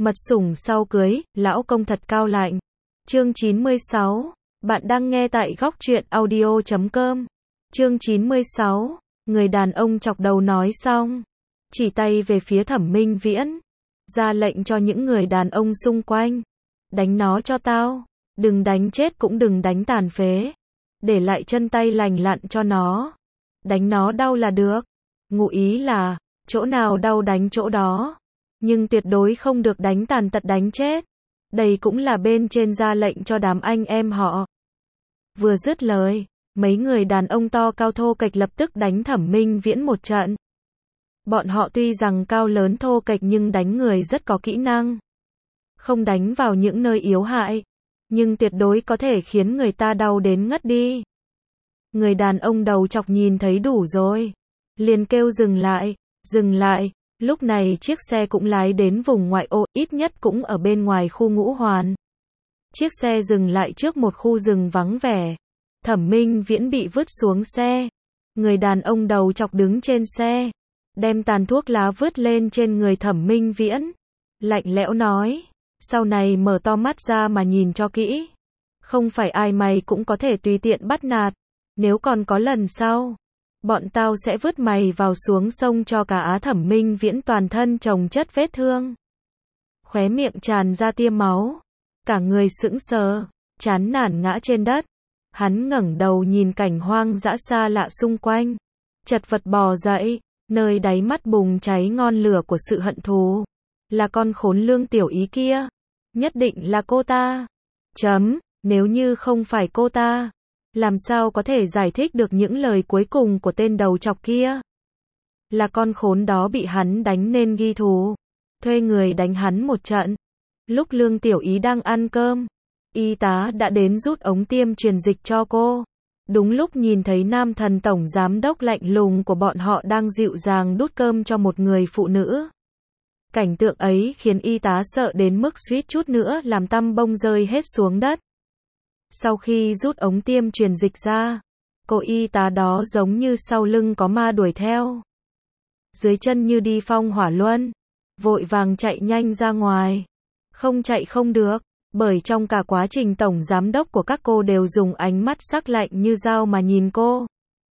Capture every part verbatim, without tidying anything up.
Mật sủng sau cưới, lão công thật cao lạnh. Chương chín mươi sáu. Bạn đang nghe tại góc truyện audio chấm com. Chương chín mươi sáu. Người đàn ông chọc đầu nói xong, chỉ tay về phía Thẩm Minh Viễn, ra lệnh cho những người đàn ông xung quanh. Đánh nó cho tao. Đừng đánh chết cũng đừng đánh tàn phế. Để lại chân tay lành lặn cho nó. Đánh nó đau là được. Ngụ ý là, chỗ nào đau đánh chỗ đó. Nhưng tuyệt đối không được đánh tàn tật đánh chết. Đây cũng là bên trên ra lệnh cho đám anh em họ. Vừa dứt lời, mấy người đàn ông to cao thô kệch lập tức đánh Thẩm Minh Viễn một trận. Bọn họ tuy rằng cao lớn thô kệch nhưng đánh người rất có kỹ năng. Không đánh vào những nơi yếu hại, nhưng tuyệt đối có thể khiến người ta đau đến ngất đi. Người đàn ông đầu chọc nhìn thấy đủ rồi, liền kêu dừng lại, dừng lại. Lúc này chiếc xe cũng lái đến vùng ngoại ô, ít nhất cũng ở bên ngoài khu Ngũ Hoàn. Chiếc xe dừng lại trước một khu rừng vắng vẻ. Thẩm Minh Viễn bị vứt xuống xe. Người đàn ông đầu chọc đứng trên xe, đem tàn thuốc lá vứt lên trên người Thẩm Minh Viễn. Lạnh lẽo nói, sau này mở to mắt ra mà nhìn cho kỹ. Không phải ai mày cũng có thể tùy tiện bắt nạt. Nếu còn có lần sau, bọn tao sẽ vứt mày vào xuống sông cho cả. Á Thẩm Minh Viễn toàn thân chồng chất vết thương, khóe miệng tràn ra tia máu, cả người sững sờ, chán nản ngã trên đất. Hắn ngẩng đầu nhìn cảnh hoang dã xa lạ xung quanh, chật vật bò dậy, nơi đáy mắt bùng cháy ngọn lửa của sự hận thù. Là con khốn Lương Tiểu Ý kia, nhất định là cô ta. Chấm, nếu như không phải cô ta, làm sao có thể giải thích được những lời cuối cùng của tên đầu chọc kia? Là con khốn đó bị hắn đánh nên ghi thù, thuê người đánh hắn một trận. Lúc Lương Tiểu Ý đang ăn cơm, y tá đã đến rút ống tiêm truyền dịch cho cô. Đúng lúc nhìn thấy nam thần tổng giám đốc lạnh lùng của bọn họ đang dịu dàng đút cơm cho một người phụ nữ. Cảnh tượng ấy khiến y tá sợ đến mức suýt chút nữa làm tăm bông rơi hết xuống đất. Sau khi rút ống tiêm truyền dịch ra, cô y tá đó giống như sau lưng có ma đuổi theo. Dưới chân như đi phong hỏa luân, vội vàng chạy nhanh ra ngoài. Không chạy không được, bởi trong cả quá trình tổng giám đốc của các cô đều dùng ánh mắt sắc lạnh như dao mà nhìn cô.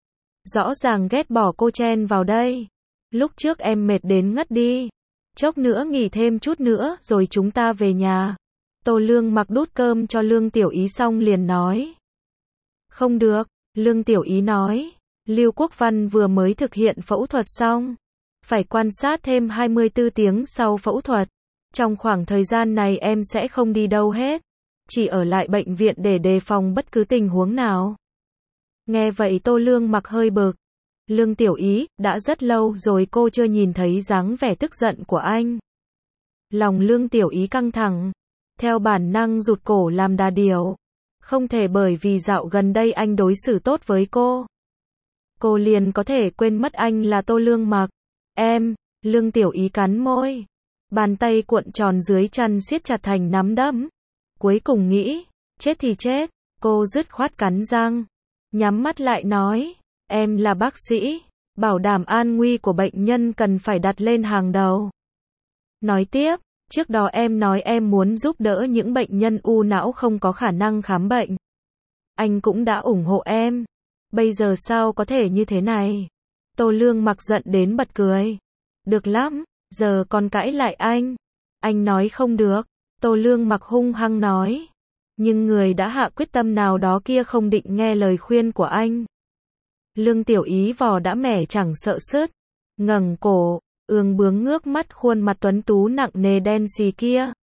Rõ ràng ghét bỏ cô chen vào đây. Lúc trước em mệt đến ngất đi. Chốc nữa nghỉ thêm chút nữa rồi chúng ta về nhà. Tô Lương Mặc đút cơm cho Lương Tiểu Ý xong liền nói. Không được, Lương Tiểu Ý nói. Lưu Quốc Văn vừa mới thực hiện phẫu thuật xong. Phải quan sát thêm hai mươi tư tiếng sau phẫu thuật. Trong khoảng thời gian này em sẽ không đi đâu hết. Chỉ ở lại bệnh viện để đề phòng bất cứ tình huống nào. Nghe vậy Tô Lương Mặc hơi bực. Lương Tiểu Ý, đã rất lâu rồi cô chưa nhìn thấy dáng vẻ tức giận của anh. Lòng Lương Tiểu Ý căng thẳng, theo bản năng rụt cổ làm đà điểu. Không thể bởi vì dạo gần đây anh đối xử tốt với cô, cô liền có thể quên mất anh là Tô Lương Mặc. Em, Lương Tiểu Ý cắn môi, bàn tay cuộn tròn dưới chăn siết chặt thành nắm đấm. Cuối cùng nghĩ, chết thì chết, cô dứt khoát cắn răng, nhắm mắt lại nói. Em là bác sĩ, bảo đảm an nguy của bệnh nhân cần phải đặt lên hàng đầu. Nói tiếp, trước đó em nói em muốn giúp đỡ những bệnh nhân u não không có khả năng khám bệnh. Anh cũng đã ủng hộ em. Bây giờ sao có thể như thế này? Tô Lương Mặc giận đến bật cười. Được lắm, giờ còn cãi lại anh. Anh nói không được. Tô Lương Mặc hung hăng nói. Nhưng người đã hạ quyết tâm nào đó kia không định nghe lời khuyên của anh. Lương Tiểu Ý vò đã mẻ chẳng sợ sứt, ngẩng cổ, ương bướng ngước mắt khuôn mặt tuấn tú nặng nề đen xì kia.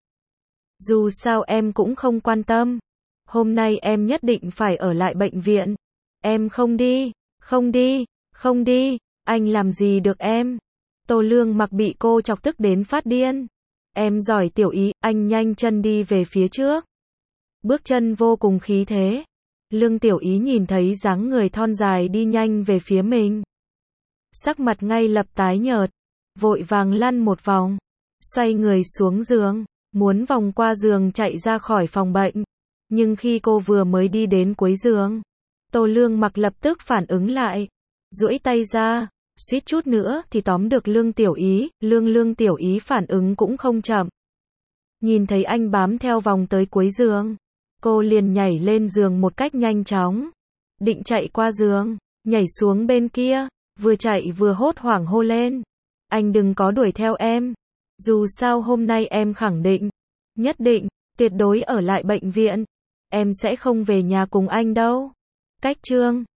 Dù sao em cũng không quan tâm. Hôm nay em nhất định phải ở lại bệnh viện. Em không đi, không đi, không đi, anh làm gì được em. Tô Lương Mặc bị cô chọc tức đến phát điên. Em giỏi Tiểu Ý, anh nhanh chân đi về phía trước. Bước chân vô cùng khí thế. Lương Tiểu Ý nhìn thấy dáng người thon dài đi nhanh về phía mình. Sắc mặt ngay lập tái nhợt, vội vàng lăn một vòng, xoay người xuống giường, muốn vòng qua giường chạy ra khỏi phòng bệnh. Nhưng khi cô vừa mới đi đến cuối giường, Tô Lương Mặc lập tức phản ứng lại, duỗi tay ra, suýt chút nữa thì tóm được Lương Tiểu Ý. Lương Lương Tiểu Ý phản ứng cũng không chậm. Nhìn thấy anh bám theo vòng tới cuối giường, cô liền nhảy lên giường một cách nhanh chóng, định chạy qua giường, nhảy xuống bên kia, vừa chạy vừa hốt hoảng hô lên. Anh đừng có đuổi theo em. Dù sao hôm nay em khẳng định, nhất định, tuyệt đối ở lại bệnh viện. Em sẽ không về nhà cùng anh đâu. Cách chương